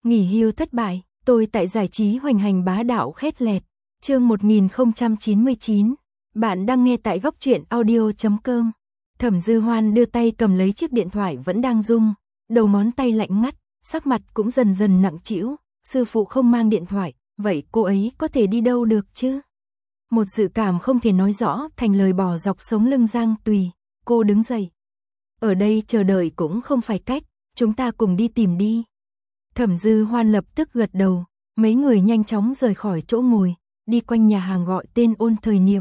Nghỉ hưu thất bại, tôi tại giải trí hoành hành bá đạo khét lẹt. Chương 1099. Bạn đang nghe tại góc truyện audio.com. Thẩm Dư Hoan đưa tay cầm lấy chiếc điện thoại vẫn đang rung, đầu ngón tay lạnh ngắt, sắc mặt cũng dần dần nặng trĩu. Sư phụ không mang điện thoại, vậy cô ấy có thể đi đâu được chứ? Một dự cảm không thể nói rõ thành lời bỏ dọc sống lưng Giang Tùy. Cô đứng dậy. Ở đây chờ đợi cũng không phải cách, chúng ta cùng đi tìm đi. Thẩm Dư Hoan lập tức gật đầu, mấy người nhanh chóng rời khỏi chỗ ngồi, đi quanh nhà hàng gọi tên Ôn Thời Niệm.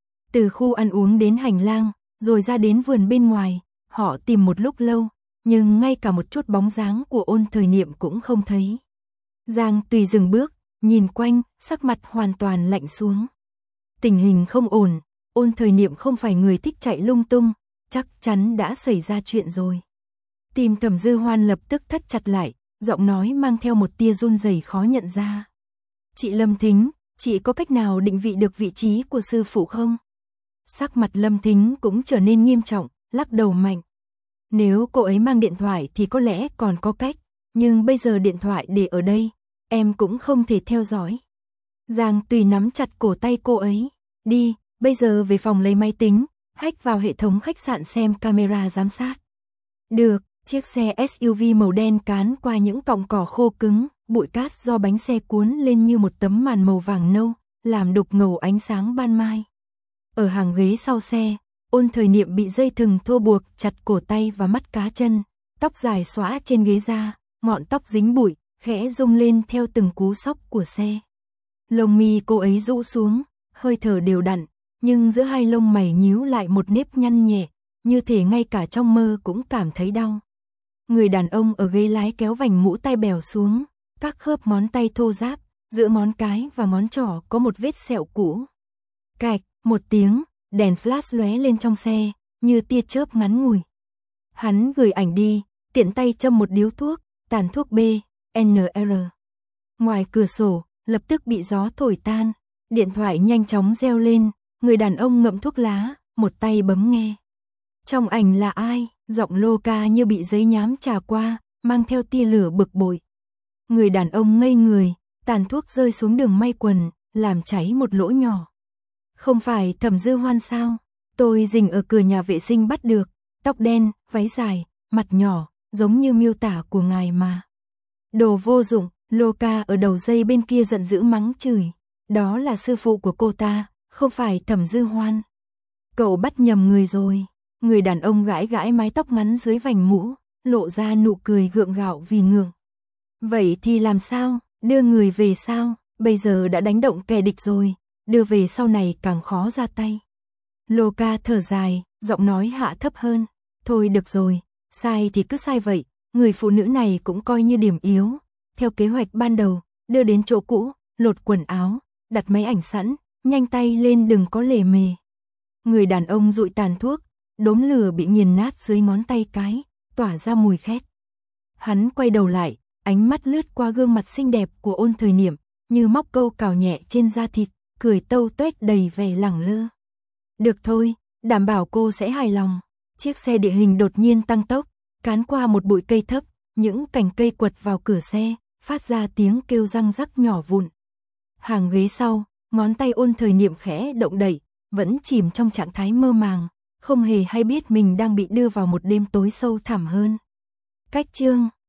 Từ khu ăn uống đến hành lang, rồi ra đến vườn bên ngoài, họ tìm một lúc lâu, nhưng ngay cả một chút bóng dáng của Ôn Thời Niệm cũng không thấy. Giang Tùy dừng bước, nhìn quanh, sắc mặt hoàn toàn lạnh xuống. Tình hình không ổn, Ôn Thời Niệm không phải người thích chạy lung tung, chắc chắn đã xảy ra chuyện rồi. Tim Thẩm Dư Hoan lập tức thắt chặt lại, giọng nói mang theo một tia run rẩy khó nhận ra. Chị Lâm Thính, chị có cách nào định vị được vị trí của sư phụ không? Sắc mặt Lâm Thính cũng trở nên nghiêm trọng, lắc đầu mạnh. Nếu cô ấy mang điện thoại thì có lẽ còn có cách, nhưng bây giờ điện thoại để ở đây, em cũng không thể theo dõi. Giang Tùy nắm chặt cổ tay cô ấy. Đi, bây giờ về phòng lấy máy tính, hack vào hệ thống khách sạn xem camera giám sát. Được, chiếc xe SUV màu đen cán qua những cọng cỏ khô cứng, bụi cát do bánh xe cuốn lên như một tấm màn màu vàng nâu, làm đục ngầu ánh sáng ban mai. Ở hàng ghế sau xe, Ôn Thời Niệm bị dây thừng thô buộc chặt cổ tay và mắt cá chân, tóc dài xõa trên ghế ra, ngọn tóc dính bụi, khẽ rung lên theo từng cú xóc của xe. Lông mi cô ấy rũ xuống, hơi thở đều đặn, nhưng giữa hai lông mày nhíu lại một nếp nhăn nhẹ, như thể ngay cả trong mơ cũng cảm thấy đau. Người đàn ông ở ghế lái kéo vành mũ tay bèo xuống, các khớp ngón tay thô ráp, giữa ngón cái và ngón trỏ có một vết sẹo cũ. Cạch, một tiếng, đèn flash lóe lên trong xe, như tia chớp ngắn ngủi. Hắn gửi ảnh đi, tiện tay châm một điếu thuốc, tàn thuốc B, NR. Ngoài cửa sổ, lập tức bị gió thổi tan, điện thoại nhanh chóng reo lên, người đàn ông ngậm thuốc lá, một tay bấm nghe. Trong ảnh là ai? Giọng lô ca như bị giấy nhám trà qua, mang theo tia lửa bực bội. Người đàn ông ngây người, tàn thuốc rơi xuống đường may quần, làm cháy một lỗ nhỏ. Không phải Thẩm Dư Hoan sao? Tôi rình ở cửa nhà vệ sinh bắt được, tóc đen, váy dài, mặt nhỏ, giống như miêu tả của ngài mà. Đồ vô dụng, lô ca ở đầu dây bên kia giận dữ mắng chửi. Đó là sư phụ của cô ta, không phải Thẩm Dư Hoan. Cậu bắt nhầm người rồi. Người đàn ông gãi gãi mái tóc ngắn dưới vành mũ, lộ ra nụ cười gượng gạo vì ngượng. Vậy thì làm sao? Đưa người về sao? Bây giờ đã đánh động kẻ địch rồi, đưa về sau này càng khó ra tay. Lô ca thở dài, giọng nói hạ thấp hơn. Thôi được rồi, sai thì cứ sai vậy, người phụ nữ này cũng coi như điểm yếu. Theo kế hoạch ban đầu, đưa đến chỗ cũ, lột quần áo, đặt máy ảnh sẵn, nhanh tay lên đừng có lề mề. Người đàn ông dụi tàn thuốc, đốm lửa bị nghiền nát dưới ngón tay cái, tỏa ra mùi khét. Hắn quay đầu lại, ánh mắt lướt qua gương mặt xinh đẹp của Ôn Thời Niệm, như móc câu cào nhẹ trên da thịt, cười tâu tuét đầy vẻ lẳng lơ. Được thôi, đảm bảo cô sẽ hài lòng. Chiếc xe địa hình đột nhiên tăng tốc, cán qua một bụi cây thấp, những cành cây quật vào cửa xe, phát ra tiếng kêu răng rắc nhỏ vụn. Hàng ghế sau, ngón tay Ôn Thời Niệm khẽ động đậy, vẫn chìm trong trạng thái mơ màng, không hề hay biết mình đang bị đưa vào một đêm tối sâu thẳm hơn. Cách chương